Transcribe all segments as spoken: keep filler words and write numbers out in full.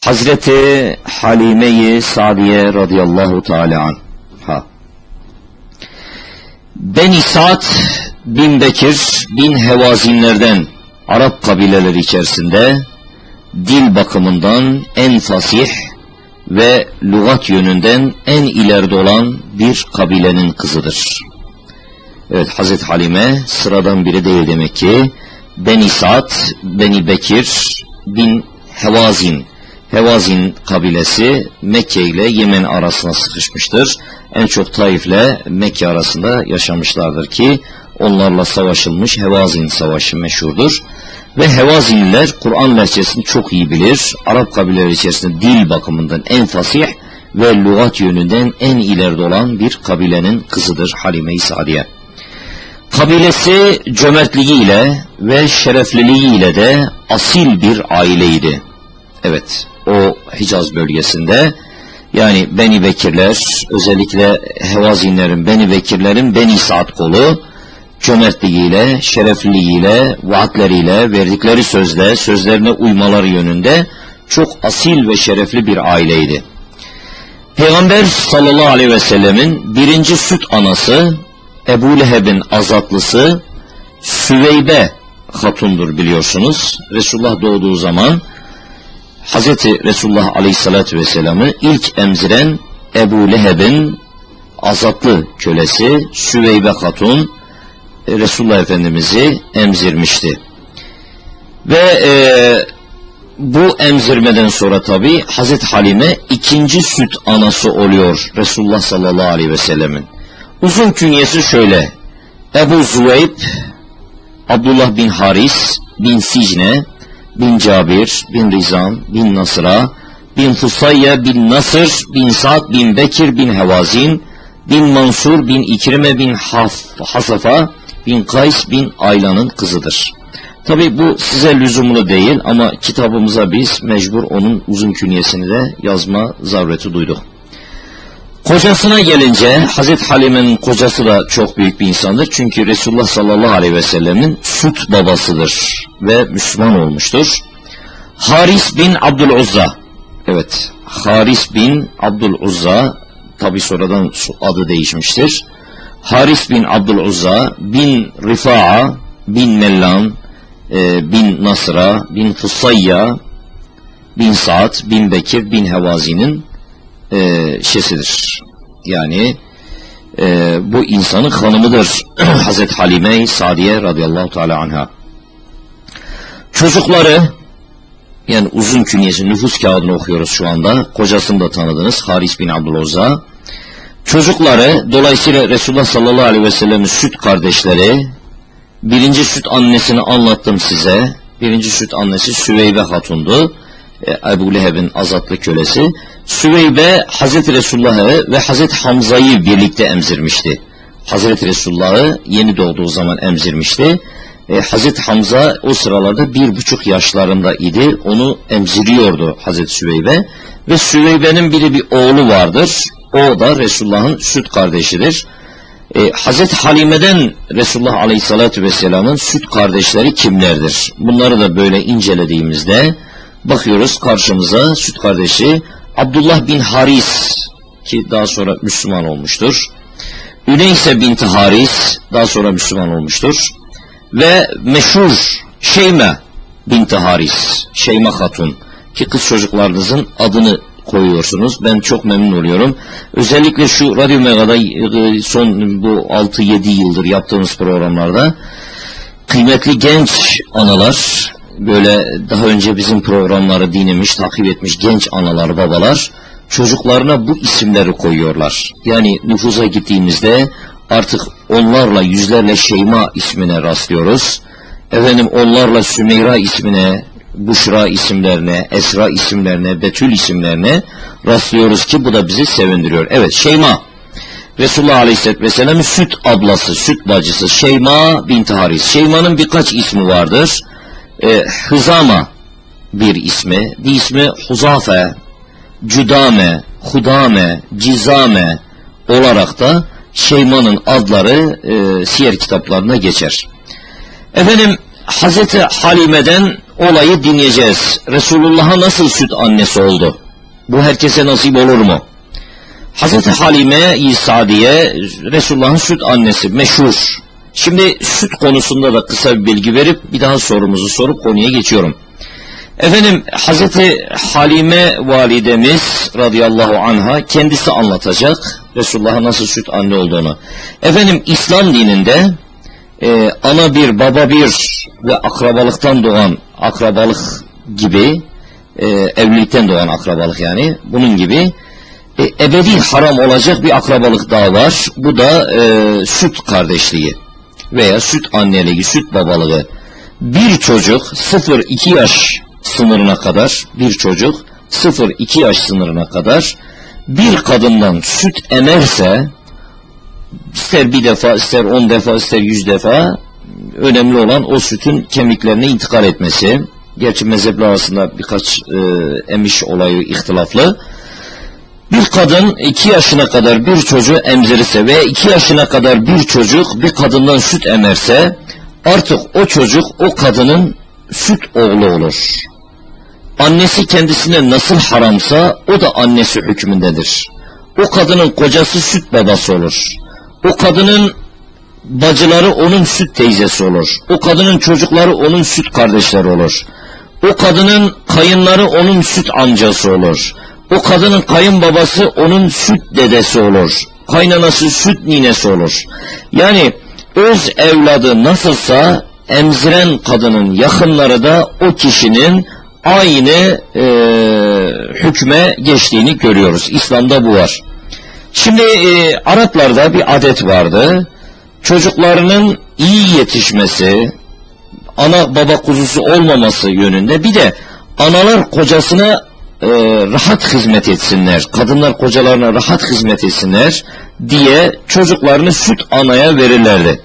Hazreti Halime-i Sadiye radıyallahu teala anha. Beni Sa'd bin Bekir bin Hevazinlerden, Arap kabileleri içerisinde dil bakımından en fasih ve lügat yönünden en ileride olan bir kabilenin kızıdır. Evet, Hazreti Halime sıradan biri değil demek ki. Beni Sa'd, Beni Bekir bin Hevazin, Hevazin kabilesi Mekke ile Yemen arasına sıkışmıştır. En çok Taif ile Mekke arasında yaşamışlardır ki onlarla savaşılmış Hevazin Savaşı meşhurdur. Ve Hevazinliler Kur'an lehçesini çok iyi bilir. Arap kabileleri içerisinde dil bakımından en fasih ve lügat yönünden en ileride olan bir kabilenin kızıdır Halime-i Sadiye. Kabilesi cömertliğiyle ve şerefliliğiyle de asil bir aileydi. Evet, o Hicaz bölgesinde, yani Beni Bekirler, özellikle Hevazinlerin, Beni Bekirlerin Beni Sa'd kolu, cömertliğiyle, şerefliliğiyle, vaatleriyle, verdikleri sözle, sözlerine uymaları yönünde çok asil ve şerefli bir aileydi. Peygamber sallallahu aleyhi ve sellemin birinci süt anası, Ebu Leheb'in azatlısı Süveybe hatundur biliyorsunuz. Resulullah doğduğu zaman Hazreti Resulullah aleyhissalatü vesselam'ı ilk emziren Ebu Leheb'in azatlı kölesi Süveybe hatun Resulullah Efendimiz'i emzirmişti. Ve e, bu emzirmeden sonra tabi Hazreti Halime ikinci süt anası oluyor Resulullah sallallahu aleyhi ve sellemin. Uzun künyesi şöyle: Ebu Züveyb, Abdullah bin Haris bin Sicne bin Cabir bin Rizam bin Nasra bin Fusayya bin Nasır bin Sa'd bin Bekir bin Hevazin bin Mansur bin İkrime bin Haf, Hasafa bin Kays bin Ayla'nın kızıdır. Tabi bu size lüzumlu değil ama kitabımıza biz mecbur onun uzun künyesini de yazma zarureti duyduk. Kocasına gelince Hazreti Halime'nin kocası da çok büyük bir insandır. Çünkü Resulullah sallallahu aleyhi ve sellemin süt babasıdır ve Müslüman olmuştur. Haris bin Abdüluzza. Evet, Haris bin Abdüluzza, tabi sonradan adı değişmiştir. Haris bin Abdüluzza bin Rifa'a bin Mellan e, bin Nasra bin Fusayya bin Sa'd bin Bekir bin Hevazi'nin e, şesidir. Yani e, bu insanın hanımıdır Hazreti Halime-i Sadiye radıyallahu teala anha. Çocukları, yani uzun künyesi, nüfus kağıdını okuyoruz şu anda. Kocasını da tanıdınız, Haris bin Abdüluzza. Çocukları, dolayısıyla Resulullah sallallahu aleyhi ve sellem'in süt kardeşleri, birinci süt annesini anlattım size. Birinci süt annesi Süveybe hatundu, Ebu Leheb'in azatlı kölesi. Süveybe Hazreti Resulullah'ı ve Hazreti Hamza'yı birlikte emzirmişti. Hazreti Resulullah'ı yeni doğduğu zaman emzirmişti. E, Hazreti Hamza o sıralarda bir buçuk yaşlarında idi. Onu emziriyordu Hazreti Süveybe. Ve Süveybe'nin biri bir oğlu vardır. O da Resulullah'ın süt kardeşidir. E, Hazreti Halime'den Resulullah aleyhissalatü vesselam'ın süt kardeşleri kimlerdir? Bunları da böyle incelediğimizde bakıyoruz karşımıza süt kardeşi Abdullah bin Haris, ki daha sonra Müslüman olmuştur. Üneyse binti Haris, daha sonra Müslüman olmuştur. Ve meşhur Şeyme binti Haris, Şeyme Hatun, ki kız çocuklarınızın adını koyuyorsunuz. Ben çok memnun oluyorum. Özellikle şu Radyo Mega'da son bu altı yedi yıldır yaptığımız programlarda kıymetli genç analar, böyle daha önce bizim programları dinlemiş, takip etmiş genç analar, babalar çocuklarına bu isimleri koyuyorlar. Yani nüfusa gittiğimizde artık onlarla, yüzlerle Şeyma ismine rastlıyoruz. Efendim onlarla Sümeyra ismine, Buşra isimlerine, Esra isimlerine, Betül isimlerine rastlıyoruz ki bu da bizi sevindiriyor. Evet, Şeyma, Resulullah Aleyhisselatü Vesselam'ın süt ablası, süt bacısı Şeyma binti Haris. Şeyma'nın birkaç ismi vardır. Ee, Hızama bir ismi, bir ismi Huzafe, Cüdame, Hudame, Cizame olarak da Şeyma'nın adları e, siyer kitaplarına geçer. Efendim Hazreti Halime'den olayı dinleyeceğiz. Resulullah'a nasıl süt annesi oldu? Bu herkese nasip olur mu? Hazreti Halime-i Sadiye Resulullah'ın süt annesi, meşhur. Şimdi süt konusunda da kısa bir bilgi verip bir daha sorumuzu sorup konuya geçiyorum. Efendim, Hazreti Halime validemiz radıyallahu anha kendisi anlatacak Resulullah'a nasıl süt anne olduğunu. Efendim, İslam dininde e, ana bir, baba bir ve akrabalıktan doğan akrabalık gibi, e, evlilikten doğan akrabalık yani, bunun gibi e, ebedi haram olacak bir akrabalık daha var. Bu da e, süt kardeşliği veya süt anneliği, süt babalığı. Bir çocuk sıfır iki yaş sınırına kadar, bir çocuk sıfır iki yaş sınırına kadar bir kadından süt emerse, ister bir defa, ister on defa, ister yüz defa, önemli olan o sütün kemiklerine intikal etmesi. Gerçi mezhepler arasında birkaç e, emiş olayı ihtilaflı. Bir kadın iki yaşına kadar bir çocuğu emzirirse ve iki yaşına kadar bir çocuk bir kadından süt emerse, artık o çocuk o kadının süt oğlu olur. Annesi kendisine nasıl haramsa o da annesi hükmündedir. O kadının kocası süt babası olur. O kadının bacıları onun süt teyzesi olur. O kadının çocukları onun süt kardeşleri olur. O kadının kayınları onun süt amcası olur. O kadının kayınbabası onun süt dedesi olur. Kaynanası süt ninesi olur. Yani öz evladı nasılsa emziren kadının yakınları da o kişinin aynı e, hükme geçtiğini görüyoruz. İslam'da bu var. Şimdi e, Araplarda bir adet vardı. Çocuklarının iyi yetişmesi, ana baba kuzusu olmaması yönünde, bir de analar kocasına e, rahat hizmet etsinler, kadınlar kocalarına rahat hizmet etsinler diye çocuklarını süt anaya verirlerdi.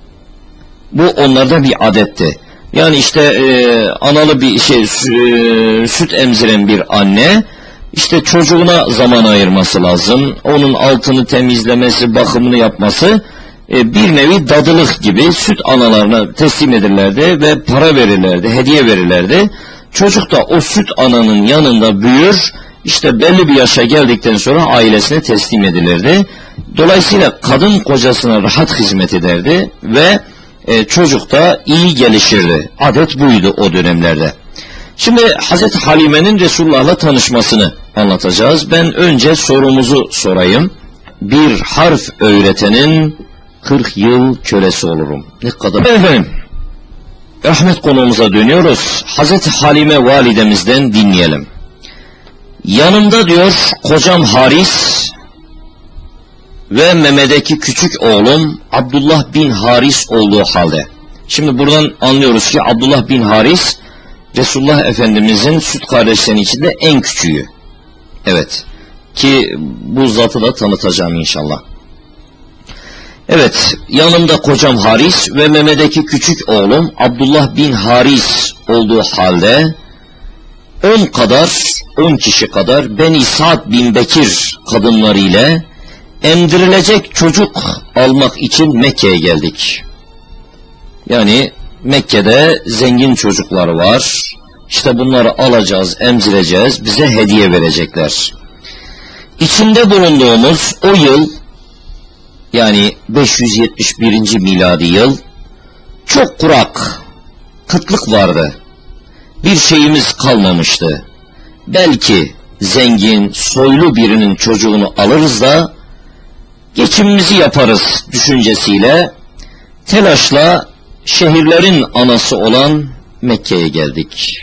Bu onlarda bir adetti. Yani işte e, analı bir şey, e, süt emziren bir anne, işte çocuğuna zaman ayırması lazım. Onun altını temizlemesi, bakımını yapması, e, bir nevi dadılık gibi süt analarına teslim edilirlerdi ve para verirlerdi, hediye verirlerdi. Çocuk da o süt ananın yanında büyür, işte belli bir yaşa geldikten sonra ailesine teslim edilirdi. Dolayısıyla kadın kocasına rahat hizmet ederdi ve e, çocuk da iyi gelişirdi. Adet buydu o dönemlerde. Şimdi Hazreti Halime'nin Resulullah'la tanışmasını anlatacağız. Ben önce sorumuzu sorayım. Bir harf öğretenin kırk yıl kölesi olurum. Ne kadar? Efendim, rahmet konumuza dönüyoruz. Hazreti Halime validemizden dinleyelim. Yanımda diyor kocam Haris ve Mehmet'deki küçük oğlum Abdullah bin Haris olduğu halde. Şimdi buradan anlıyoruz ki Abdullah bin Haris Resulullah Efendimizin süt kardeşlerinin içinde en küçüğü. Evet. Ki bu zatı da tanıtacağım inşallah. Evet. Yanımda kocam Haris ve Mehmet'deki küçük oğlum Abdullah bin Haris olduğu halde on kadar, on kişi kadar Beni Sa'd bin Bekir kadınları ile emdirilecek çocuk almak için Mekke'ye geldik. Yani Mekke'de zengin çocuklar var. İşte bunları alacağız, emzireceğiz, bize hediye verecekler. İçinde bulunduğumuz o yıl, yani beş yüz yetmiş birinci miladi yıl, çok kurak, kıtlık vardı. Bir şeyimiz kalmamıştı. Belki zengin, soylu birinin çocuğunu alırız da geçimimizi yaparız düşüncesiyle telaşla şehirlerin anası olan Mekke'ye geldik.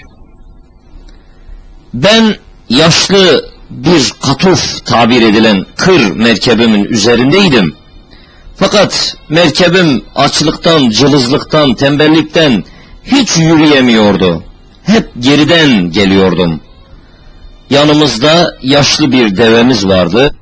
Ben yaşlı bir katuf tabir edilen kır merkebimin üzerindeydim. Fakat merkebim açlıktan, cılızlıktan, tembellikten hiç yürüyemiyordu. Hep geriden geliyordum. Yanımızda yaşlı bir devemiz vardı.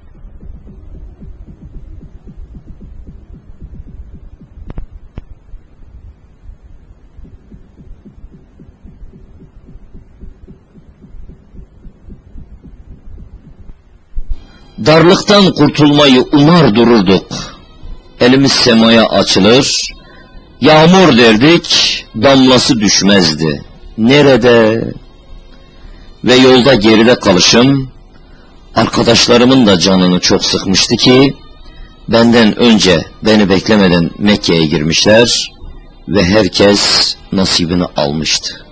Darlıktan kurtulmayı umar dururduk. Elimiz semaya açılır, yağmur derdik, damlası düşmezdi. nerede? Ve yolda geride kalışım, arkadaşlarımın da canını çok sıkmıştı ki, benden önce, beni beklemeden Mekke'ye girmişler ve herkes nasibini almıştı.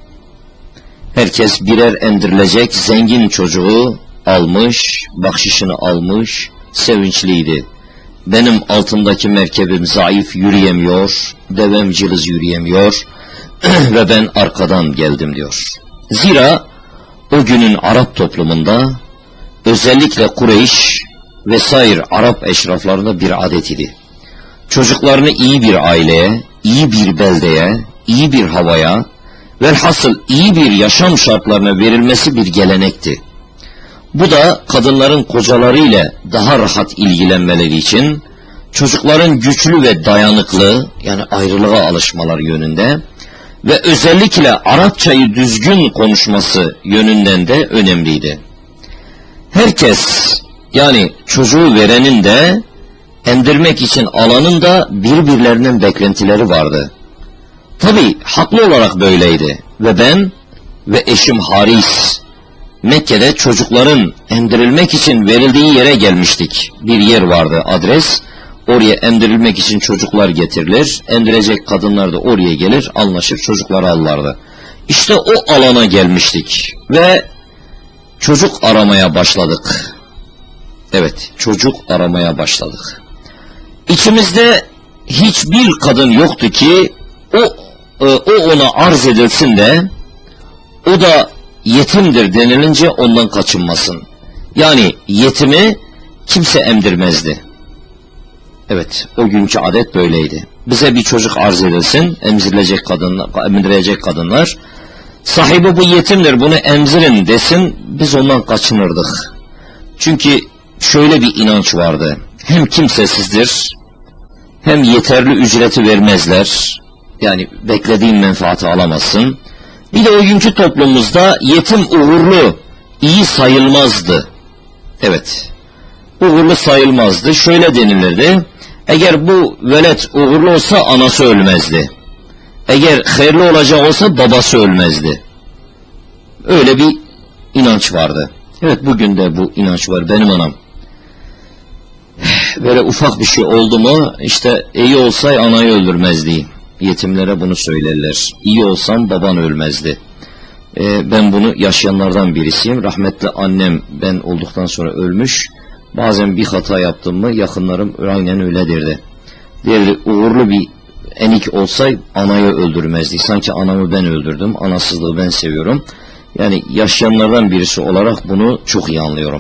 Herkes birer emdirilecek zengin çocuğu almış, bahşişini almış, sevinçliydi. Benim altımdaki merkebim zayıf, yürüyemiyor, devem cılız yürüyemiyor ve ben arkadan geldim diyor. Zira o günün Arap toplumunda özellikle Kureyş vesaire Arap eşraflarında bir adet idi. Çocuklarını iyi bir aileye, iyi bir beldeye, iyi bir havaya, velhasıl iyi bir yaşam şartlarına verilmesi bir gelenekti. Bu da kadınların kocalarıyla daha rahat ilgilenmeleri için, çocukların güçlü ve dayanıklı, yani ayrılığa alışmaları yönünde ve özellikle Arapçayı düzgün konuşması yönünden de önemliydi. Herkes, yani çocuğu verenin de, emdirmek için alanın da birbirlerinin beklentileri vardı. Tabi haklı olarak böyleydi ve ben ve eşim Haris, Mekke'de çocukların emdirilmek için verildiği yere gelmiştik. Bir yer vardı, adres. Oraya emdirilmek için çocuklar getirilir. Emdirecek kadınlar da oraya gelir, anlaşır, çocukları alırlardı. İşte o alana gelmiştik ve çocuk aramaya başladık. Evet, çocuk aramaya başladık. İçimizde hiçbir kadın yoktu ki o, o ona arz edilsin de o da yetimdir denilince ondan kaçınmasın. Yani yetimi kimse emdirmezdi. Evet, o günkü adet böyleydi. Bize bir çocuk arz edilsin, emzirilecek kadınlar, emzirecek kadınlar, sahibi bu yetimdir, bunu emzirin desin, biz ondan kaçınırdık. Çünkü şöyle bir inanç vardı, hem kimsesizdir, hem yeterli ücreti vermezler, yani beklediğin menfaati alamazsın. Bir de o günkü toplumumuzda yetim uğurlu, iyi sayılmazdı. Evet, uğurlu sayılmazdı. Şöyle denilirdi, eğer bu velet uğurlu olsa anası ölmezdi. Eğer hayırlı olacak olsa babası ölmezdi. Öyle bir inanç vardı. Evet, bugün de bu inanç var. Benim anam böyle ufak bir şey oldu mu, işte iyi olsay anayı öldürmezdi. Yetimlere bunu söylerler. İyi olsam baban ölmezdi. Ee, ben bunu yaşayanlardan birisiyim. Rahmetli annem ben olduktan sonra ölmüş. Bazen bir hata yaptım mı yakınlarım aynen öyle derdi. Derdi, uğurlu bir enik olsay anayı öldürmezdi. Sanki anamı ben öldürdüm. Anasızlığı ben seviyorum. Yani yaşayanlardan birisi olarak bunu çok iyi anlıyorum.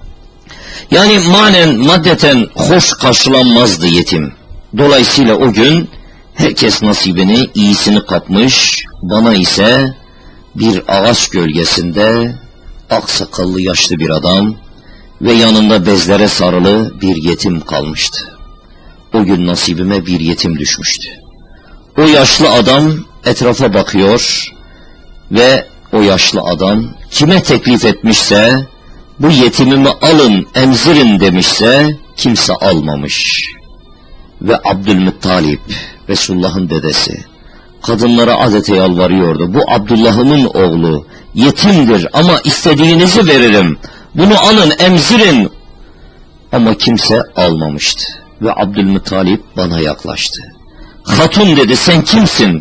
Yani manen, maddeten hoş karşılanmazdı yetim. Dolayısıyla o gün herkes nasibini, iyisini kapmış, bana ise bir ağaç gölgesinde aksakallı yaşlı bir adam ve yanında bezlere sarılı bir yetim kalmıştı. O gün nasibime bir yetim düşmüştü. O yaşlı adam etrafa bakıyor ve o yaşlı adam kime teklif etmişse, bu yetimimi alın, emzirin demişse kimse almamış. Ve Abdülmuttalip, Resulullah'ın dedesi, kadınlara adeta yalvarıyordu. Bu Abdullah'ımın oğlu, yetimdir ama istediğinizi veririm. Bunu alın, emzirin. Ama kimse almamıştı. Ve Abdülmuttalip bana yaklaştı. Hatun dedi, sen kimsin?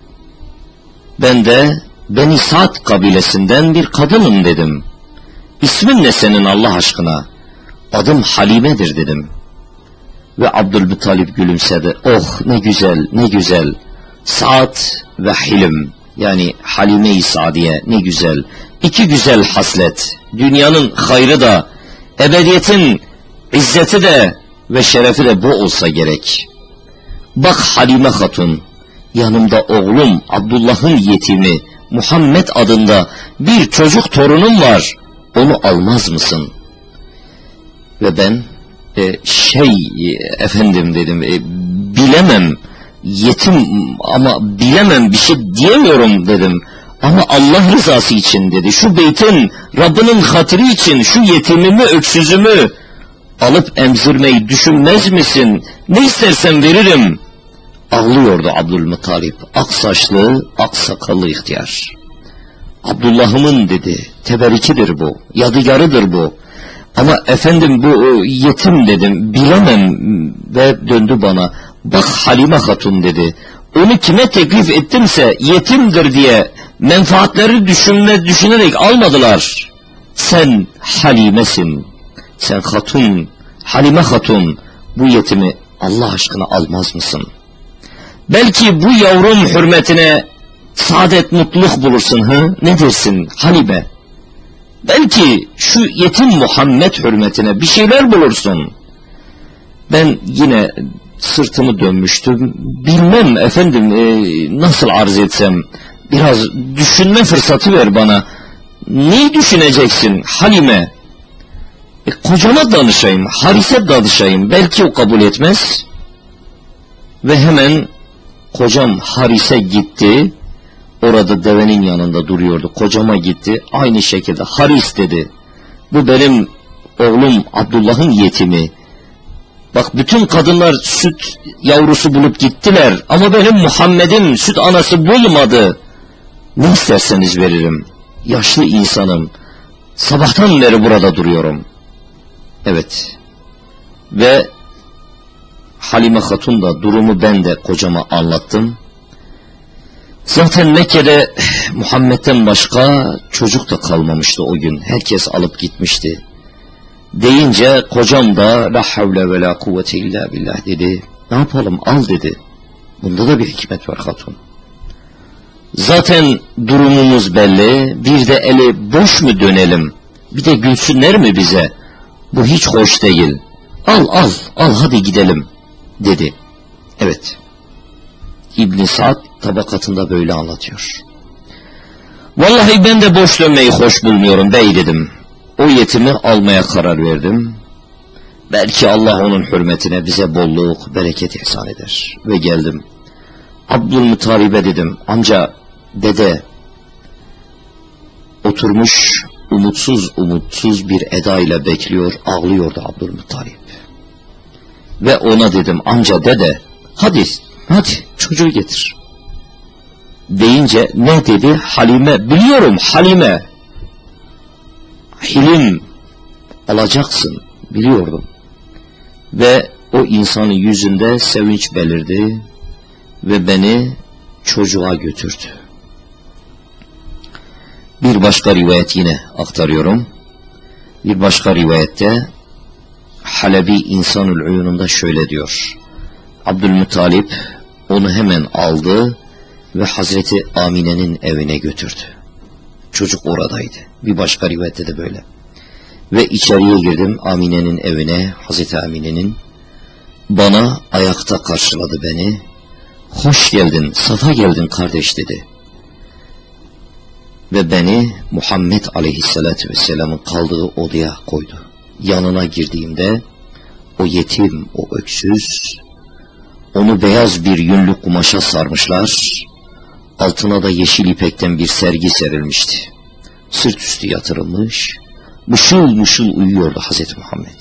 Ben de Beni Sa'd kabilesinden bir kadınım dedim. İsmin ne senin Allah aşkına? Adım Halime'dir dedim. Ve Abdülmuttalip gülümsedi. Oh ne güzel, ne güzel. Sa'd ve Hilim, yani Halime-i Sa'diye, ne güzel. İki güzel haslet. Dünyanın hayrı da, ebediyetin izzeti de ve şerefi de bu olsa gerek. Bak Halime Hatun, yanımda oğlum Abdullah'ın yetimi Muhammed adında bir çocuk torunum var. Onu almaz mısın? Ve ben e, şey e, efendim dedim, e, bilemem, yetim ama bilemem, bir şey diyemiyorum dedim. Ama Allah rızası için dedi, şu beytin Rabbinin hatırı için şu yetimimi, öksüzümü alıp emzirmeyi düşünmez misin? Ne istersen veririm. ağlıyordu Abdülmuttalip. Ak saçlı, ak sakallı ihtiyar. Abdullah'ımın dedi, teberikidir bu, yadigarıdır bu. Ama efendim bu yetim dedim, bilemem. Ve döndü bana, bak Halime Hatun dedi, onu kime teklif ettimse yetimdir diye menfaatleri düşünme, düşünerek almadılar. Sen Halime'sin, sen Hatun, Halime Hatun, bu yetimi Allah aşkına almaz mısın? Belki bu yavrum hürmetine saadet, mutluluk bulursun, hı? Ne dersin Halime? Belki şu yetim Muhammed hürmetine bir şeyler bulursun. Ben yine sırtımı dönmüştüm. Bilmem efendim e, nasıl arz etsem. Biraz düşünme fırsatı ver bana. Neyi düşüneceksin Halime? E, kocama danışayım, Haris'e danışayım. Belki o kabul etmez. Ve hemen kocam Haris'e gitti. Orada devenin yanında duruyordu. Kocama gitti. Aynı şekilde Haris dedi. Bu benim oğlum Abdullah'ın yetimi. Bak bütün kadınlar süt yavrusu bulup gittiler. Ama benim Muhammed'im süt anası bulmadı. Ne isterseniz veririm. Yaşlı insanım. Sabahtan beri burada duruyorum. Evet. Ve Halime Hatun da durumu ben de kocama anlattım. Zaten Mekke'de Muhammed'den başka çocuk da kalmamıştı o gün. Herkes alıp gitmişti. Deyince kocam da la havle ve la kuvvete illa billah dedi. Ne yapalım, al dedi. Bunda da bir hikmet var hatun. Zaten durumumuz belli. Bir de eli boş mu dönelim? Bir de gülsünler mi bize? Bu hiç hoş değil. Al al al hadi gidelim dedi. Evet. İbn Sa'd tabakatında böyle anlatıyor. Vallahi ben de boş dönmeyi hoş bulmuyorum bey dedim. O yetimi almaya karar verdim. Belki Allah onun hürmetine bize bolluk, bereket ihsan eder. Ve geldim. Abdülmuttalib'e dedim, amca, dede, oturmuş umutsuz umutsuz bir edayla bekliyor, ağlıyordu Abdülmuttalib. Ve ona dedim, amca, dede, hadi, hadi çocuğu getir. Deyince ne dedi? Halime, biliyorum Halime. Hilim alacaksın, biliyordum. Ve o insanın yüzünde sevinç belirdi ve beni çocuğa götürdü. Bir başka rivayet yine aktarıyorum. Bir başka rivayette Halebi İnsanül Uyun'unda şöyle diyor. Abdülmuttalip onu hemen aldı ve Hazreti Amine'nin evine götürdü. Çocuk oradaydı. Bir başka rivayette de böyle. Ve içeriye girdim Amine'nin evine, Hazreti Amine'nin. Bana ayakta karşıladı beni. Hoş geldin, safa geldin kardeş dedi. Ve beni Muhammed Aleyhisselatü Vesselam'ın kaldığı odaya koydu. Yanına girdiğimde o yetim, o öksüz, onu beyaz bir yünlü kumaşa sarmışlar. Altına da yeşil ipekten bir sergi serilmişti. Sırt üstü yatırılmış, mışıl mışıl uyuyordu Hazreti Muhammed.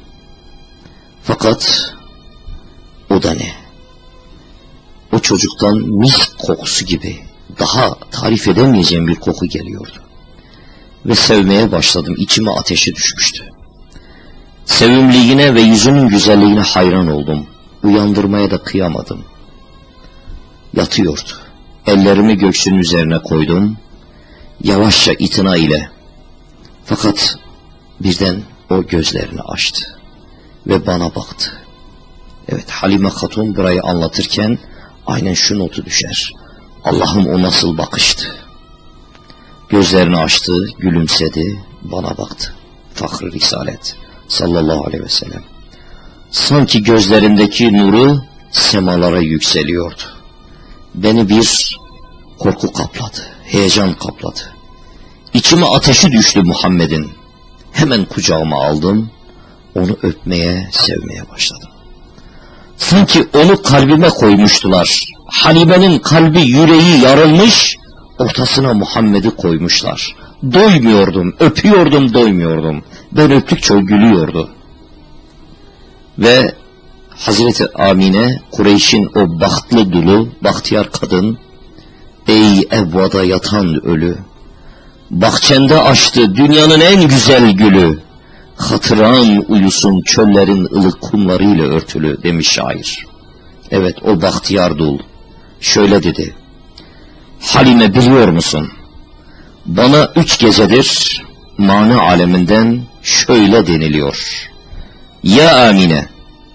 Fakat o da ne? O çocuktan mis kokusu gibi daha tarif edemeyeceğim bir koku geliyordu. Ve sevmeye başladım, içime ateşi düşmüştü. Sevimliliğine ve yüzünün güzelliğine hayran oldum. Uyandırmaya da kıyamadım. Yatıyordu. Ellerimi göğsünün üzerine koydum. Yavaşça itina ile. Fakat birden o gözlerini açtı. Ve bana baktı. Evet, Halime Hatun burayı anlatırken aynen şu notu düşer. Allah'ım o nasıl bakıştı. Gözlerini açtı, gülümsedi, bana baktı. Fahri Risalet sallallahu aleyhi ve sellem. Sanki gözlerindeki nuru semalara yükseliyordu. Beni bir korku kapladı, heyecan kapladı. İçime ateşi düştü Muhammed'in. Hemen kucağıma aldım, onu öpmeye, sevmeye başladım. Sanki onu kalbime koymuştular. Halime'nin kalbi, yüreği yarılmış, ortasına Muhammed'i koymuşlar. Doymuyordum, öpüyordum, doymuyordum. Ben öptükçe o gülüyordu. Ve Hazreti Amine, Kureyş'in o bahtlı dulu, bahtiyar kadın, ey evvada yatan ölü, bahçende açtı dünyanın en güzel gülü, hatıran uyusun çöllerin ılık kumlarıyla örtülü demiş şair. Evet, o bahtiyar dul şöyle dedi: Halime, biliyor musun? Bana üç gecedir mana aleminden şöyle deniliyor: Ya Amine,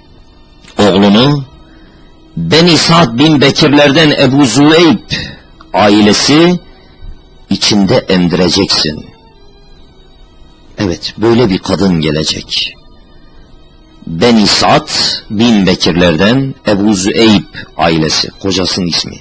oğlunu Beni Sa'd bin Bekirlerden Ebu Züeyb ailesi içinde emdireceksin. Evet, böyle bir kadın gelecek. Beni Sa'd bin Bekirlerden Ebu Züeyb ailesi, kocasının ismi.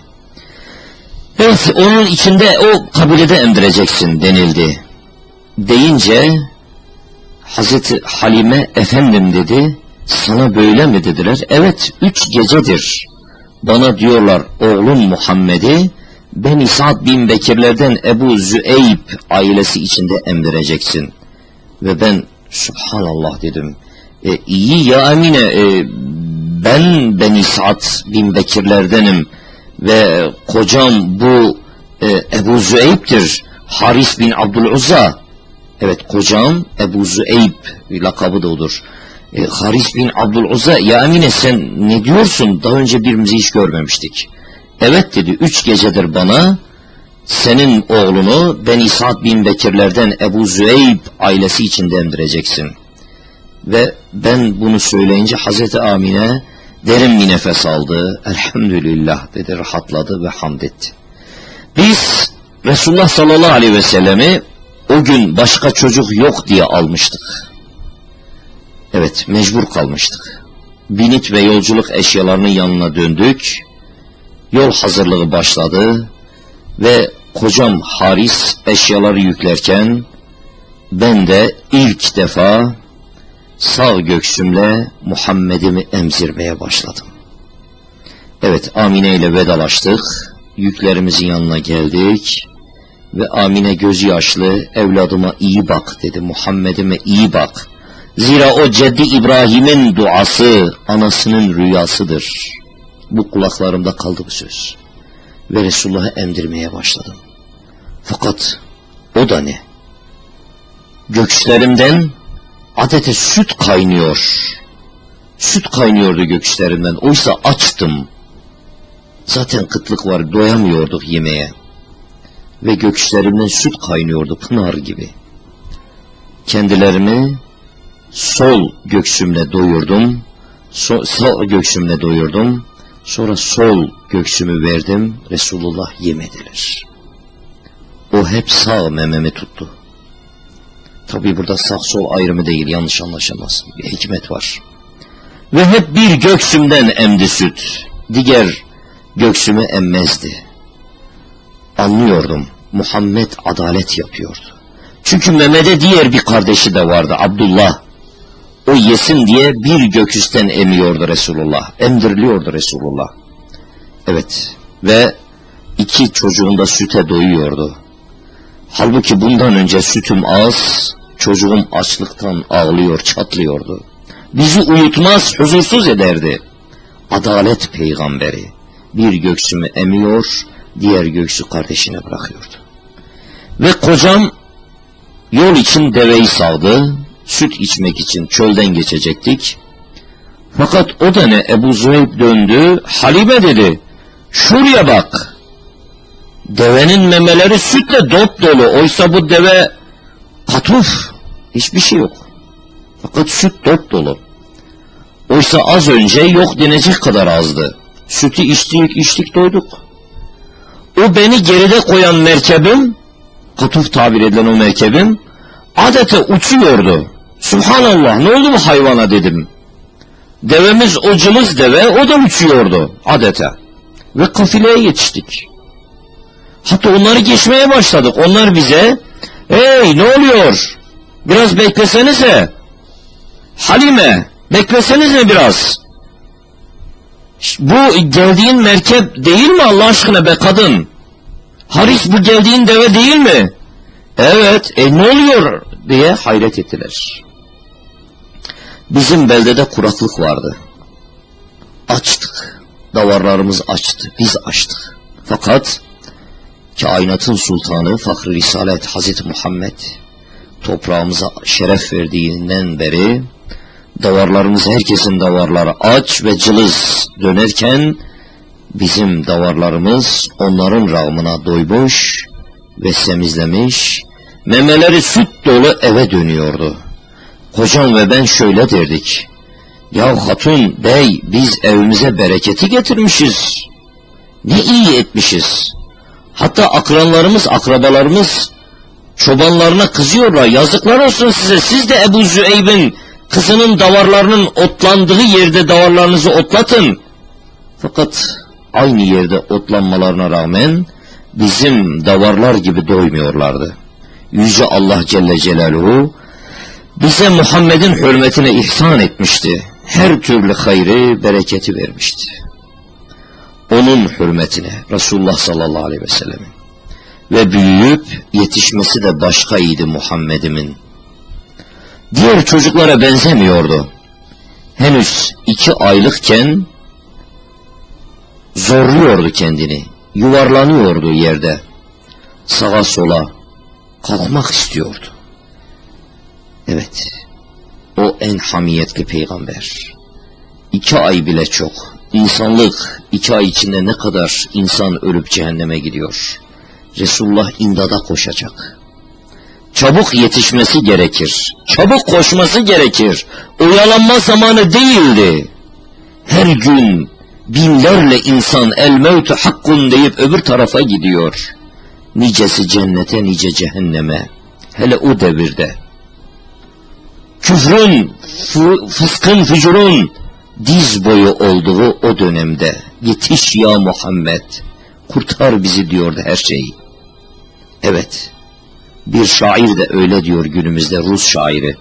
Evet, onun içinde o kabilede emdireceksin denildi. Deyince Hazreti Halime, efendim dedi, sana böyle mi dediler? Evet, üç gecedir bana diyorlar oğlum Muhammed'i Beni Sa'd bin Bekirlerden Ebu Züeyb ailesi içinde emdireceksin. Ve ben Subhanallah dedim. E, iyi ya Amine, e, ben Beni Sa'd bin Bekirlerdenim ve kocam bu e, Ebu Züeyb'tir, Haris bin Abdüluzza. Evet, kocam Ebu Züeyb, lakabı da odur. E, Haris bin Abdüluzza. Ya Amine, sen ne diyorsun? Daha önce birbirimizi hiç görmemiştik. Evet dedi, üç gecedir bana senin oğlunu Beni Sa'd bin Bekirlerden Ebu Züeyb ailesi içinde emdireceksin. Ve ben bunu söyleyince Hazreti Amine derin bir nefes aldı. Elhamdülillah dedi, rahatladı ve hamd etti. Biz Resulullah sallallahu aleyhi ve sellemi o gün başka çocuk yok diye almıştık. Evet, mecbur kalmıştık. Binit ve yolculuk eşyalarının yanına döndük. Yol hazırlığı başladı ve kocam Haris eşyaları yüklerken ben de ilk defa sağ göğsümle Muhammed'imi emzirmeye başladım. Evet, Amine ile vedalaştık, yüklerimizin yanına geldik ve Amine gözü yaşlı, evladıma iyi bak dedi, Muhammed'ime iyi bak. Zira o Ceddi İbrahim'in duası anasının rüyasıdır. Bu kulaklarımda kaldı bu söz. Ve Resulullah'ı emdirmeye başladım. Fakat o da ne? Göğüslerimden adeta süt kaynıyor. Süt kaynıyordu göğüslerimden. Oysa açtım. Zaten kıtlık var, doyamıyorduk yemeğe. Ve göğüslerimden süt kaynıyordu pınar gibi. Kendilerimi sol göğsümle doyurdum. So, sağ göğsümle doyurdum. Sonra sol göğsümü verdim. Resulullah yemediler. O hep sağ mememi tuttu. Tabi burada sağ sol ayrımı değil, yanlış anlaşılmasın. Bir hikmet var. Ve hep bir göğsümden emdi süt. Diğer göğsümü emmezdi. Anlıyordum. Muhammed adalet yapıyordu. Çünkü Mehmet'e diğer bir kardeşi de vardı, Abdullah. O yesin diye bir göğüsten emiyordu Resulullah. Emdiriliyordu Resulullah. Evet. Ve iki çocuğun da süte doyuyordu. Halbuki bundan önce sütüm az, çocuğum açlıktan ağlıyor, çatlıyordu. Bizi uyutmaz, huzursuz ederdi. Adalet peygamberi. Bir göğsümü emiyor, diğer göğsü kardeşine bırakıyordu. Ve kocam yol için deveyi sağdı. Süt içmek için çölden geçecektik. Fakat o da ne? Ebu Züeyb döndü. Halime dedi, şuraya bak. Devenin memeleri sütle dop dolu. Oysa bu deve katuf. Hiçbir şey yok. Fakat süt dop dolu. Oysa az önce yok denecek kadar azdı. Sütü içtik, içtik doyduk. O beni geride koyan merkebim, katuf tabir edilen o merkebim, adeta uçuyordu. Subhanallah, ne oldu bu hayvana dedim. Devemiz o cılız deve, o da uçuyordu adeta. Ve kafileye yetiştik. Hatta onları geçmeye başladık. Onlar bize, hey ne oluyor? Biraz beklesenize. Halime, beklesenize biraz. Bu geldiğin merkep değil mi Allah aşkına be kadın? Haris, bu geldiğin deve değil mi? Evet, e ne oluyor diye hayret ettiler. Bizim beldede kuraklık vardı. açtık. Davarlarımız açtı. Biz açtık. Fakat kainatın sultanı Fahri Risalet Hazreti Muhammed toprağımıza şeref verdiğinden beri davarlarımız, herkesin davarları aç ve cılız dönerken bizim davarlarımız onların rağmına doymuş ve semizlemiş, memeleri süt dolu eve dönüyordu. Kocam ve ben şöyle derdik: ya hatun, bey, biz evimize bereketi getirmişiz, ne iyi etmişiz. Hatta akranlarımız, akrabalarımız çobanlarına kızıyorlar, yazıklar olsun size, siz de Ebu Züeyb'in kızının davarlarının otlandığı yerde davarlarınızı otlatın. Fakat aynı yerde otlanmalarına rağmen bizim davarlar gibi doymuyorlardı. Yüce Allah Celle Celaluhu bize Muhammed'in hürmetine ihsan etmişti. Her türlü hayrı, bereketi vermişti. Onun hürmetine, Resulullah sallallahu aleyhi ve sellem'in. Ve büyüyüp yetişmesi de başkaydı Muhammed'imin. Diğer çocuklara benzemiyordu. Henüz iki aylıkken zorluyordu kendini, yuvarlanıyordu yerde. Sağa sola kalkmak istiyordu. Evet, o en hamiyetli peygamber. İki ay bile çok. İnsanlık iki ay içinde ne kadar insan ölüp cehenneme gidiyor. Resulullah imdada koşacak. Çabuk yetişmesi gerekir. Çabuk koşması gerekir. Oyalanma zamanı değildi. Her gün binlerle insan el mevtu hakkun deyip öbür tarafa gidiyor. Nicesi cennete, nice cehenneme. Hele o devirde. Küfrün, fıskın, fücurun diz boyu olduğu o dönemde. Yetiş ya Muhammed, kurtar bizi diyordu her şeyi. Evet, bir şair de öyle diyor günümüzde, Rus şairi.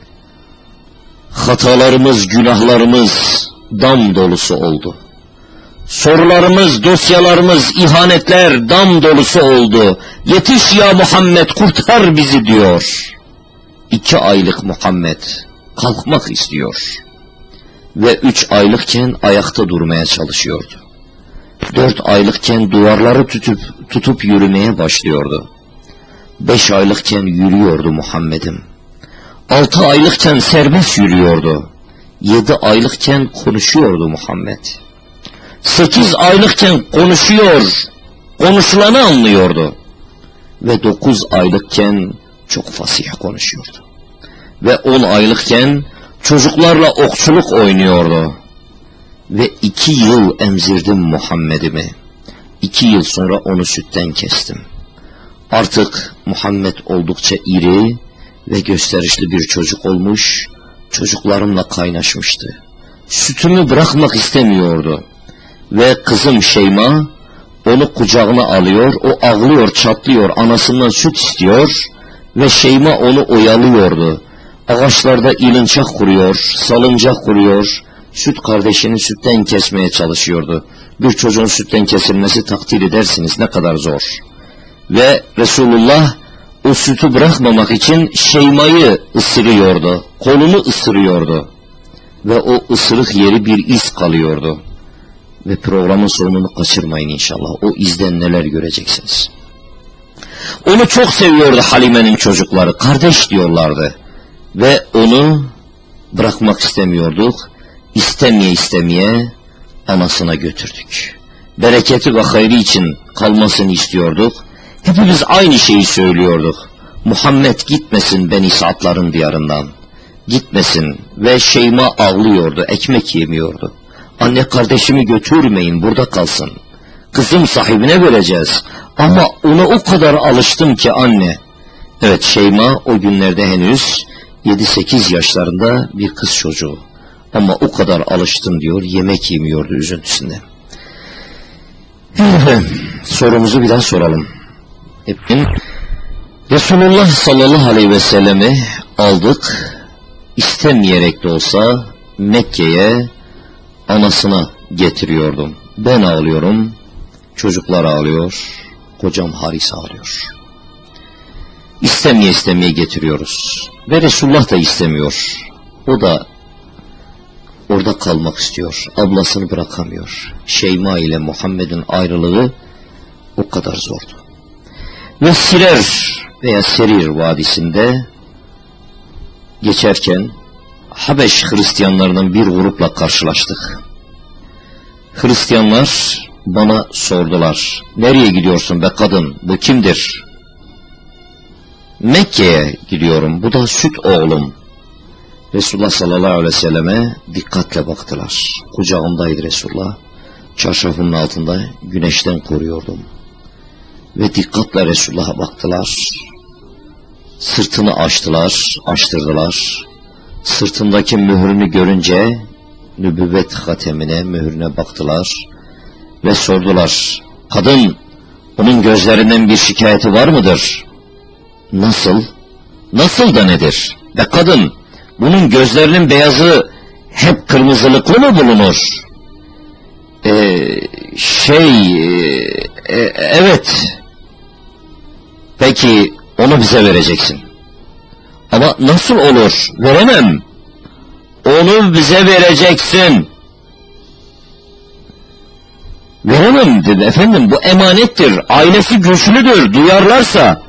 Hatalarımız, günahlarımız dam dolusu oldu. Sorularımız, dosyalarımız, ihanetler dam dolusu oldu. Yetiş ya Muhammed, kurtar bizi diyor. İki aylık Muhammed kalkmak istiyor. Ve üç aylıkken ayakta durmaya çalışıyordu. Dört aylıkken duvarları tutup, tutup yürümeye başlıyordu. Beş aylıkken yürüyordu Muhammed'im. Altı aylıkken serbest yürüyordu. Yedi aylıkken konuşuyordu Muhammed. Sekiz aylıkken konuşuyor, konuşulanı anlıyordu. Ve dokuz aylıkken çok fasih konuşuyordu. Ve on aylıkken çocuklarla okçuluk oynuyordu. Ve iki yıl emzirdim Muhammed'imi. İki yıl sonra onu sütten kestim. Artık Muhammed oldukça iri ve gösterişli bir çocuk olmuş, çocuklarımla kaynaşmıştı. Sütümü bırakmak istemiyordu. Ve kızım Şeyma onu kucağına alıyor, o ağlıyor, çatlıyor, anasından süt istiyor ve Şeyma onu oyalıyordu. Ağaçlarda ilinçak kuruyor, salıncak kuruyor, süt kardeşini sütten kesmeye çalışıyordu. Bir çocuğun sütten kesilmesi takdir edersiniz ne kadar zor. Ve Resulullah o sütü bırakmamak için Şeyma'yı ısırıyordu, kolunu ısırıyordu. Ve o ısırık yeri bir iz kalıyordu. Ve programın sonunu kaçırmayın inşallah. O izden neler göreceksiniz. Onu çok seviyordu Halime'nin çocukları. Kardeş diyorlardı. Ve onu bırakmak istemiyorduk. İstemeye istemeye anasına götürdük. Bereketi ve hayrı için kalmasını istiyorduk. Hepimiz aynı şeyi söylüyorduk. Muhammed gitmesin Beni Sa'd'ların diyarından. Gitmesin. Ve Şeyma ağlıyordu, ekmek yemiyordu. Anne kardeşimi götürmeyin, burada kalsın. Kızım sahibine vereceğiz. Ama ona o kadar alıştım ki anne. Evet, Şeyma o günlerde henüz yedi sekiz yaşlarında bir kız çocuğu. Ama o kadar alıştım diyor, yemek yemiyordu üzüntüsünden. Sorumuzu bir daha soralım. Hepin Resulullah sallallahu aleyhi ve sellemi aldık, istemeyerek de olsa Mekke'ye anasına getiriyordum. Ben ağlıyorum, çocuklar ağlıyor, kocam Haris ağlıyor. İstemeye istemeye getiriyoruz. Ve Resulullah da istemiyor. O da orada kalmak istiyor. Ablasını bırakamıyor. Şeyma ile Muhammed'in ayrılığı o kadar zordu. Ve Sirer veya Serir Vadisi'nde geçerken Habeş Hristiyanlarının bir grupla karşılaştık. Hristiyanlar bana sordular. Nereye gidiyorsun be kadın? Bu kimdir? Mekke'ye gidiyorum. Bu da süt oğlum. Resulullah sallallahu aleyhi ve selleme dikkatle baktılar. Kucağımdaydı Resulullah. Çarşafımın altında güneşten koruyordum. Ve dikkatle Resulullah'a baktılar. Sırtını açtılar, açtırdılar. Sırtındaki mührünü görünce nübüvvet hatemine, mührüne baktılar. Ve sordular. Kadın, onun gözlerinden bir şikayeti var mıdır? Nasıl? Nasıl da nedir? Be kadın, bunun gözlerinin beyazı hep kırmızılıklı mı bulunur? Ee, şey, e, e, evet. Peki, onu bize vereceksin. Ama nasıl olur? Veremem. Onu bize vereceksin. Veremem dedi efendim, bu emanettir. Ailesi güçlüdür, duyarlarsa.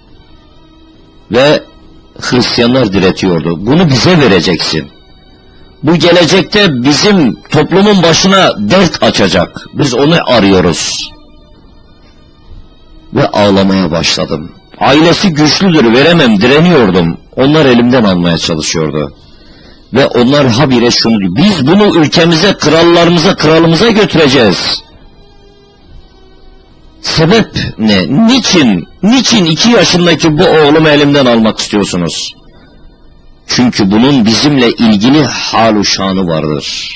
Ve Hristiyanlar diretiyordu. Bunu bize vereceksin. Bu gelecekte bizim toplumun başına dert açacak. Biz onu arıyoruz. Ve ağlamaya başladım. Ailesi güçlüdür, veremem, direniyordum. Onlar elimden almaya çalışıyordu. Ve onlar habire şunu diyor. Biz bunu ülkemize, krallarımıza, kralımıza götüreceğiz. Sebep ne? Niçin? Niçin iki yaşındaki bu oğlumu elimden almak istiyorsunuz? Çünkü bunun bizimle ilgili hal-u şanı vardır.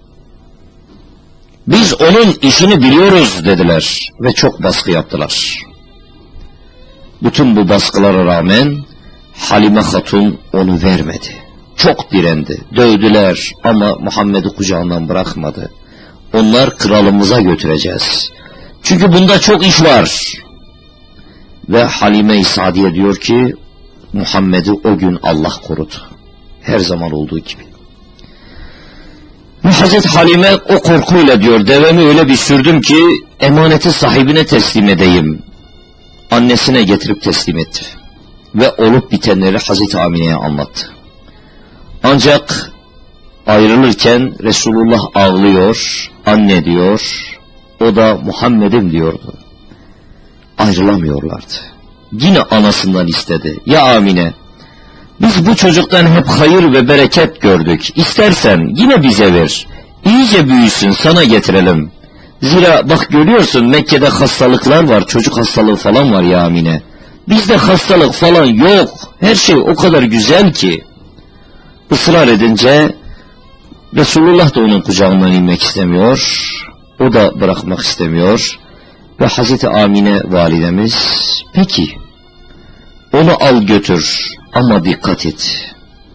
Biz onun işini biliyoruz dediler ve çok baskı yaptılar. Bütün bu baskılara rağmen Halime Hatun onu vermedi. Çok direndi, dövdüler ama Muhammed'i kucağından bırakmadı. Onlar kralımıza götüreceğiz. Çünkü bunda çok iş var. Ve Halime-i Sadiye diyor ki, Muhammed'i o gün Allah korudu. Her zaman olduğu gibi. Ve Hazreti Halime o korkuyla diyor, devemi öyle bir sürdüm ki, emaneti sahibine teslim edeyim. Annesine getirip teslim etti. Ve olup bitenleri Hazreti Amine'ye anlattı. Ancak ayrılırken Resulullah ağlıyor, anne diyor, o da Muhammed'im diyordu. Ayrılamıyorlardı. Yine anasından istedi. Ya Amine, biz bu çocuktan hep hayır ve bereket gördük. İstersen yine bize ver. İyice büyüsün, sana getirelim. Zira bak görüyorsun Mekke'de hastalıklar var, çocuk hastalığı falan var ya Amine. Bizde hastalık falan yok. Her şey o kadar güzel ki. Israr edince Resulullah da onun kucağından inmek istemiyor. O da bırakmak istemiyor. Ve Hazreti Amine validemiz, peki onu al götür ama dikkat et.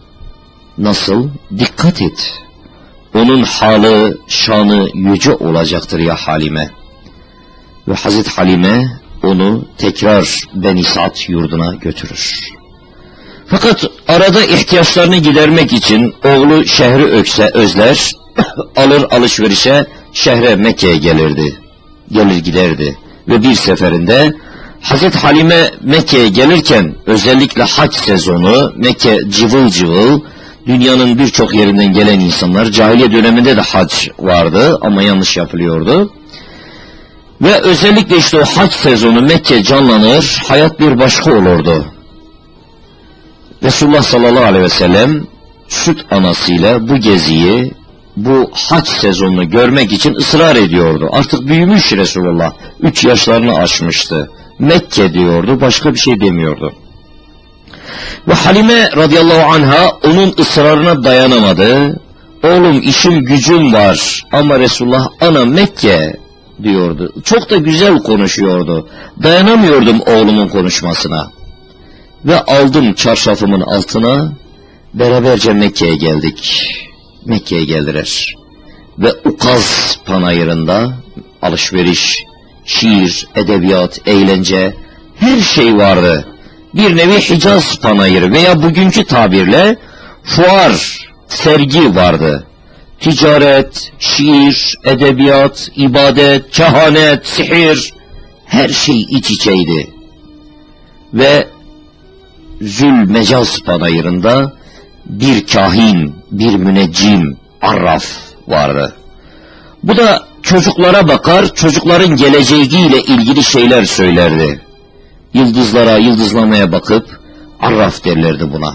Nasıl? Dikkat et. Onun halı, şanı yüce olacaktır ya Halime. Ve Hazreti Halime onu tekrar Beni Sa'd yurduna götürür. Fakat arada ihtiyaçlarını gidermek için oğlu şehri ökse özler, alır alışverişe şehre Mekke'ye gelirdi. Gelir giderdi. Ve bir seferinde Hazreti Halime Mekke'ye gelirken özellikle hac sezonu, Mekke cıvıl cıvıl, dünyanın birçok yerinden gelen insanlar, cahiliye döneminde de hac vardı ama yanlış yapılıyordu. Ve özellikle işte o hac sezonu Mekke canlanır, hayat bir başka olurdu. Resulullah sallallahu aleyhi ve sellem süt anasıyla bu geziyi, bu hac sezonunu görmek için ısrar ediyordu. Artık büyümüş Resulullah, üç yaşlarını aşmıştı. Mekke diyordu, başka bir şey demiyordu. Ve Halime radıyallahu anha onun ısrarına dayanamadı. Oğlum işim gücüm var ama Resulullah ana Mekke diyordu. Çok da güzel konuşuyordu. Dayanamıyordum oğlumun konuşmasına. Ve aldım çarşafımın altına, beraberce Mekke'ye geldik. Mekke'ye geldiler. Ve Ukaz panayırında alışveriş, şiir, edebiyat, eğlence, her şey vardı. Bir nevi Hicaz panayırı veya bugünkü tabirle fuar, sergi vardı. ticaret, şiir, edebiyat, ibadet, kehanet, sihir, her şey iç içeydi. Ve Zülmecaz panayırında bir kahin, bir müneccim, arraf vardı. Bu da çocuklara bakar, çocukların geleceğiyle ilgili şeyler söylerdi. Yıldızlara, yıldızlamaya bakıp arraf derlerdi buna.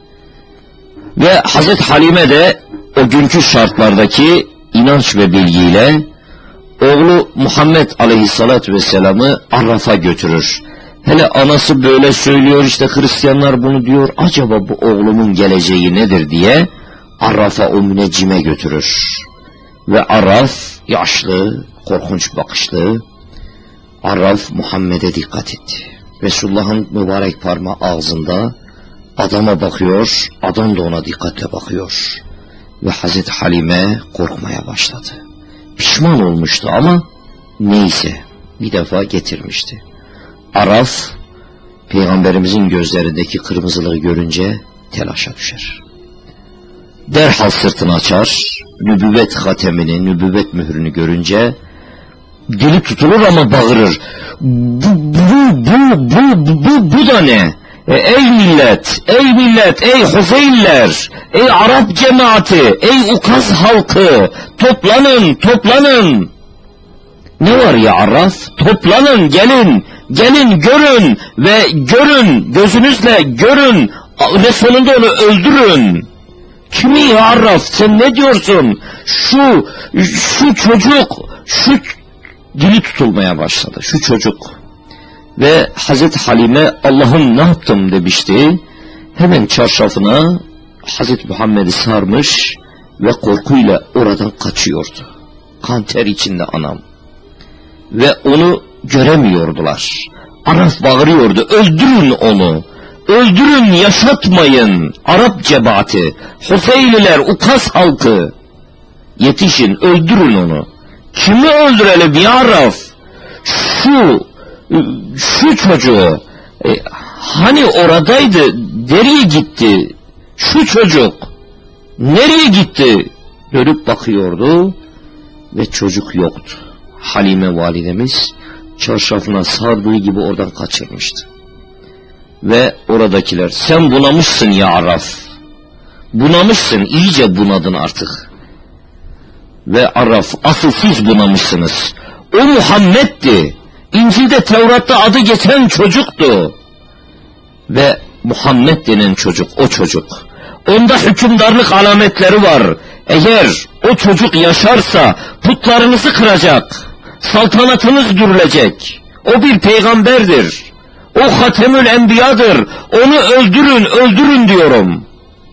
Ve Hazreti Halime de o günkü şartlardaki inanç ve bilgiyle oğlu Muhammed Aleyhisselatü Vesselam'ı arrafa götürür. Hele anası böyle söylüyor, işte Hristiyanlar bunu diyor, acaba bu oğlumun geleceği nedir diye arrafa o müneccime götürür. Ve arraf yaşlı, korkunç bakışlı. Arraf Muhammed'e dikkat etti. Resulullah'ın mübarek parmağı ağzında, adama bakıyor, adam da ona dikkatle bakıyor. Ve Hazreti Halime korkmaya başladı. Pişman olmuştu ama neyse, bir defa getirmişti. Arraf, Peygamberimizin gözlerindeki kırmızılığı görünce telaşa düşer. Derhal sırtını açar, nübüvvet hatemini, nübüvvet mührünü görünce dili tutulur ama bağırır. Bu, bu, bu, bu, bu, bu, bu da ne? E, ey millet, ey millet, ey Huzeyller, ey Arap cemaati, ey Ukaz halkı, toplanın, toplanın. Ne var ya Arraf? Toplanın, gelin, gelin görün ve görün, gözünüzle görün ve sonunda onu öldürün. Kimi ya Arraf, sen ne diyorsun? Şu, şu çocuk, şu dili tutulmaya başladı, şu çocuk. Ve Hazreti Halime Allah'ım ne yaptım demişti. Hemen çarşafına Hazreti Muhammed'i sarmış ve korkuyla oradan kaçıyordu. Kan ter içinde anam. Ve onu göremiyordular. Araf bağırıyordu, öldürün onu, öldürün, yaşatmayın. Arap cemaati, Huzeyliler, Ukaz halkı, yetişin, öldürün onu. Kimi öldürelim ya Araf? Şu, şu çocuğu, e, hani oradaydı, nereye gitti? Şu çocuk, nereye gitti? Dönüp bakıyordu ve çocuk yoktu. Halime validemiz çarşafına sardığı gibi oradan kaçırmıştı. Ve oradakiler, sen bunamışsın ya Arraf, bunamışsın, iyice bunadın artık. Ve Arraf, asıl siz bunamışsınız. O Muhammed'di, İncil'de, Tevrat'ta adı geçen çocuktu. Ve Muhammed denen çocuk, o çocuk, onda hükümdarlık alametleri var. Eğer o çocuk yaşarsa putlarınızı kıracak, saltanatınız dürülecek. O bir peygamberdir, o Hatemül Enbiya'dır, onu öldürün, öldürün diyorum.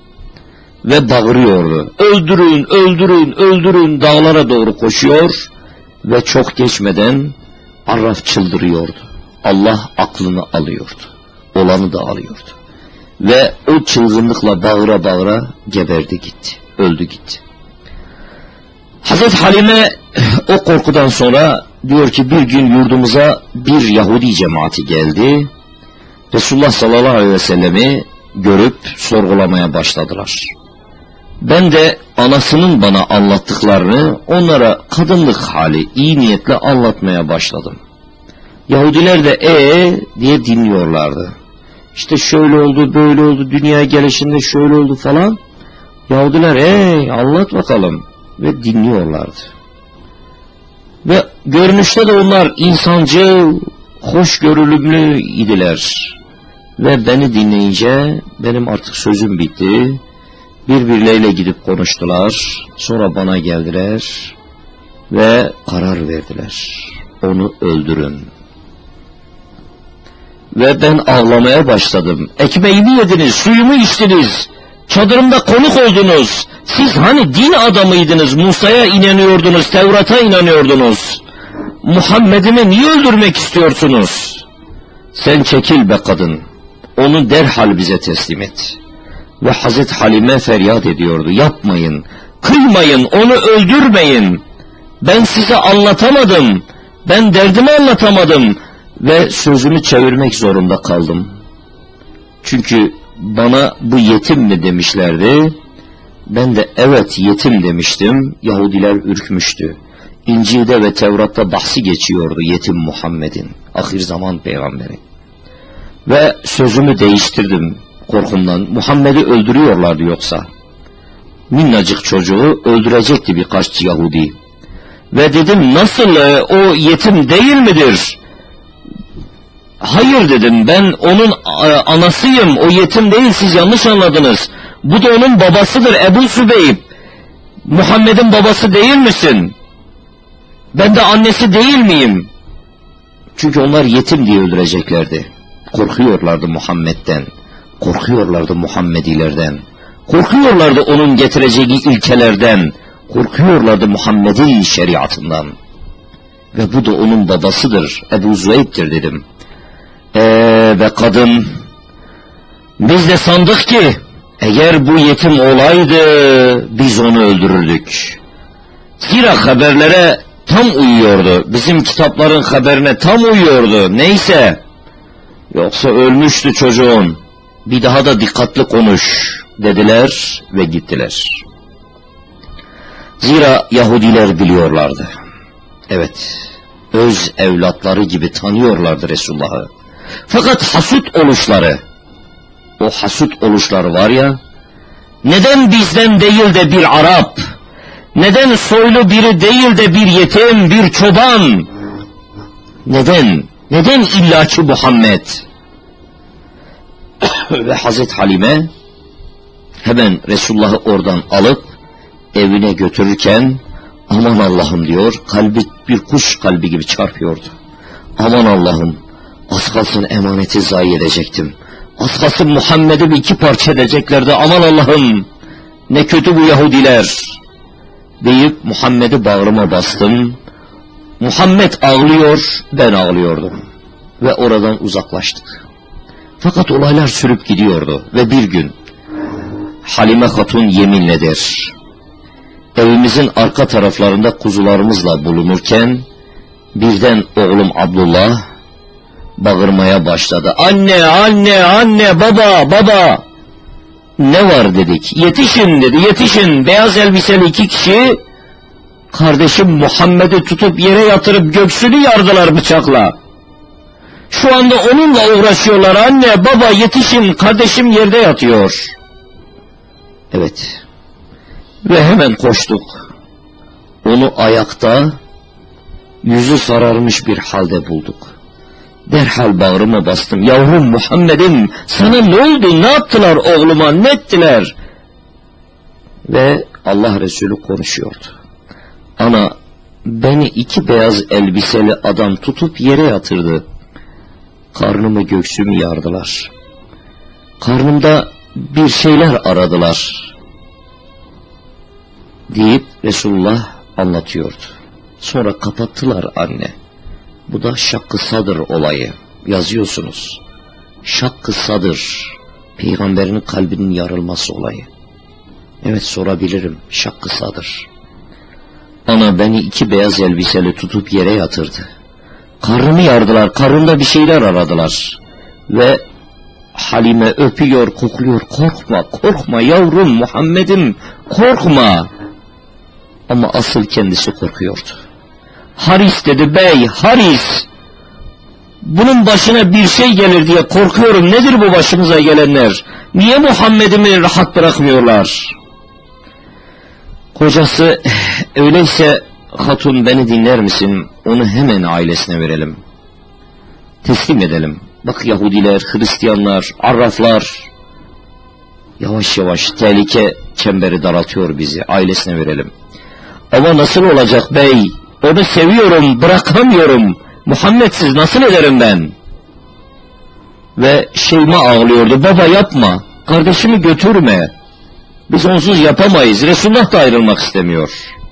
Ve bağırıyordu, öldürün, öldürün, öldürün, dağlara doğru koşuyor. Ve çok geçmeden Arraf çıldırıyordu. Allah aklını alıyordu, olanı da alıyordu. Ve o çılgınlıkla bağıra bağıra geberdi gitti, öldü gitti. Hazreti Halime o korkudan sonra diyor ki bir gün yurdumuza bir Yahudi cemaati geldi. Resulullah sallallahu aleyhi ve sellemi görüp sorgulamaya başladılar. Ben de anasının bana anlattıklarını onlara kadınlık hali iyi niyetle anlatmaya başladım. Yahudiler de ee diye dinliyorlardı. İşte şöyle oldu, böyle oldu, dünyaya gelişinde şöyle oldu falan. Yahudiler ee anlat bakalım ve dinliyorlardı. Ve görünüşte de onlar insancıl, hoşgörülümlü idiler. Ve beni dinleyince benim artık sözüm bitti. Birbirleriyle gidip konuştular. Sonra bana geldiler ve karar verdiler. Onu öldürün. Ve ben ağlamaya başladım. Ekmeğimi yediniz, suyumu içtiniz, çadırımda konuk oldunuz. Siz hani din adamıydınız, Musa'ya inanıyordunuz, Tevrat'a inanıyordunuz. Muhammed'imi niye öldürmek istiyorsunuz? Sen çekil be kadın, onu derhal bize teslim et. Ve Hazreti Halime feryat ediyordu, yapmayın, kıymayın, onu öldürmeyin. Ben size anlatamadım, ben derdimi anlatamadım ve sözümü çevirmek zorunda kaldım. Çünkü bana bu yetim mi demişlerdi, Ben de evet yetim demiştim. Yahudiler ürkmüştü. İncil'de ve Tevrat'ta bahsi geçiyordu yetim Muhammed'in, ahir zaman peygamberi. Ve sözümü değiştirdim korkumdan. Muhammed'i öldürüyorlardı yoksa. Minnacık çocuğu öldürecekti birkaç Yahudi. Ve dedim nasıl e, o yetim değil midir? Hayır dedim, ben onun e, anasıyım, o yetim değil, siz yanlış anladınız. Bu da onun babasıdır Ebu Sübeyb. Muhammed'in babası değil misin? Ben de annesi değil miyim? Çünkü onlar yetim diye öldüreceklerdi. Korkuyorlardı Muhammed'den. Korkuyorlardı Muhammedilerden. Korkuyorlardı onun getireceği ilkelerden. Korkuyorlardı Muhammed'in şeriatından. Ve bu da onun babasıdır, Ebu Züeyb'dir dedim. Eee ve kadın, biz de sandık ki eğer bu yetim olaydı biz onu öldürürdük. Zira haberlere tam uyuyordu. Bizim kitapların haberine tam uyuyordu. Neyse. Yoksa ölmüştü çocuğun. Bir daha da dikkatli konuş dediler ve gittiler. Zira Yahudiler biliyorlardı. Evet. Öz evlatları gibi tanıyorlardı Resulullah'ı. Fakat hasut oluşları, o hasut oluşları var ya, neden bizden değil de bir Arap, neden soylu biri değil de bir yetim, bir çoban, neden, neden illaki Muhammed? Ve Hazreti Halime hemen Resulullah'ı oradan alıp evine götürürken, aman Allah'ım diyor, kalbi bir kuş kalbi gibi çarpıyordu. Aman Allah'ım, az kalsın emaneti zayi edecektim. Az kalsın Muhammed'i bir iki parça edeceklerdi. Aman Allah'ım, ne kötü bu Yahudiler deyip Muhammed'i bağrıma bastım. Muhammed ağlıyor, ben ağlıyordum. Ve oradan uzaklaştık. Fakat olaylar sürüp gidiyordu. Ve bir gün Halime Hatun yeminle der, evimizin arka taraflarında kuzularımızla bulunurken birden oğlum Abdullah bağırmaya başladı. Anne, anne, anne, baba, baba. Ne var dedik. Yetişin dedi, yetişin. Beyaz elbiseli iki kişi kardeşim Muhammed'i tutup yere yatırıp göğsünü yardılar bıçakla. Şu anda onunla uğraşıyorlar. Anne, baba yetişin, kardeşim yerde yatıyor. Evet. Ve hemen koştuk. Onu ayakta, yüzü sararmış bir halde bulduk. Derhal bağrıma bastım. Yavrum Muhammed'im, sana ne oldu? Ne yaptılar oğluma? Ne ettiler? Ve Allah Resulü konuşuyordu. Ana, beni iki beyaz elbiseli adam tutup yere yatırdı. Karnımı göğsümü yardılar. Karnımda bir şeyler aradılar deyip Resulullah anlatıyordu. Sonra kapattılar anne. Bu da şakkı sadır olayı. Yazıyorsunuz. Şakkı sadır. Peygamberin kalbinin yarılması olayı. Evet, sorabilirim. Şakkı sadır. Ana beni iki beyaz elbiseli tutup yere yatırdı. Karnımı yardılar. Karnımda bir şeyler aradılar. Ve Halime öpüyor, kokluyor. Korkma, korkma yavrum Muhammed'im. Korkma. Ama asıl kendisi korkuyordu. Haris dedi, bey Haris, bunun başına bir şey gelir diye korkuyorum. Nedir bu başımıza gelenler? Niye Muhammed'imi rahat bırakmıyorlar? Kocası, öyleyse hatun beni dinler misin? Onu hemen ailesine verelim. Teslim edelim. Bak Yahudiler, Hristiyanlar, Arraflar yavaş yavaş tehlike çemberi daraltıyor bizi. Ailesine verelim. Ama nasıl olacak bey? Onu seviyorum, bırakamıyorum. Muhammedsiz nasıl ederim ben? Ve Şeyma ağlıyordu. Baba yapma, kardeşimi götürme. Biz onsuz yapamayız. Resulullah da ayrılmak istemiyor.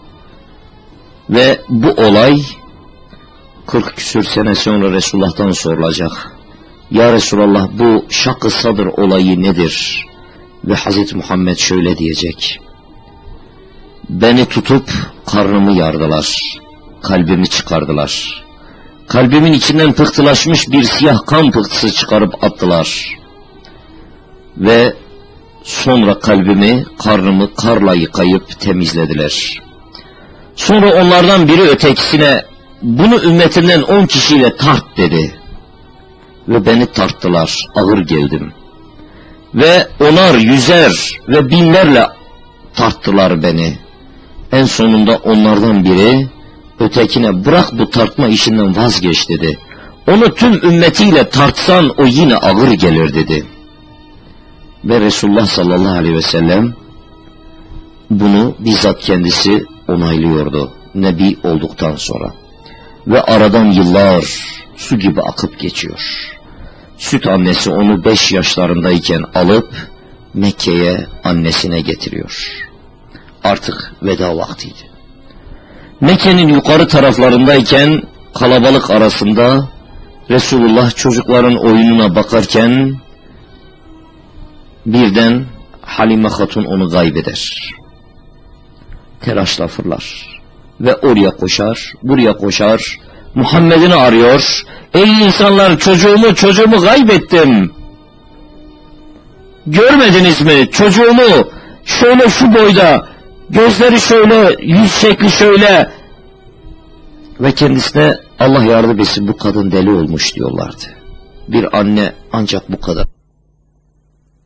Ve bu olay kırk küsür sene sonra Resulullah'tan sorulacak. Ya Resulallah, bu şak-ı sadr olayı nedir? Ve Hazreti Muhammed şöyle diyecek. Beni tutup karnımı yardılar. Kalbimi çıkardılar. Kalbimin içinden pıhtılaşmış bir siyah kan pıhtısı çıkarıp attılar. Ve Sonra kalbimi, karnımı karla yıkayıp temizlediler. Sonra onlardan biri ötekisine, bunu ümmetinden on kişiyle tart dedi. Ve beni tarttılar, ağır geldim. Ve onar, yüzer ve binlerle tarttılar beni. En sonunda onlardan biri ötekine, bırak bu tartma işinden vazgeç dedi. Onu tüm ümmetiyle tartsan o yine ağır gelir dedi. Ve Resulullah sallallahu aleyhi ve sellem bunu bizzat kendisi onaylıyordu Nebi olduktan sonra. Ve aradan yıllar su gibi akıp geçiyor. Süt annesi onu beş yaşlarındayken alıp Mekke'ye annesine getiriyor. Artık veda vaktiydi. Mekke'nin yukarı taraflarındayken kalabalık arasında Resulullah çocukların oyununa bakarken birden Halime Hatun onu kaybeder. Telaşla fırlar ve oraya koşar, buraya koşar, Muhammed'ini arıyor. Ey insanlar, çocuğumu, çocuğumu kaybettim. Görmediniz mi çocuğumu? Şöyle şu boyda, gözleri şöyle, yüz şekli şöyle. Ve kendisine Allah yardım etsin, bu kadın deli olmuş diyorlardı. Bir anne ancak bu kadar.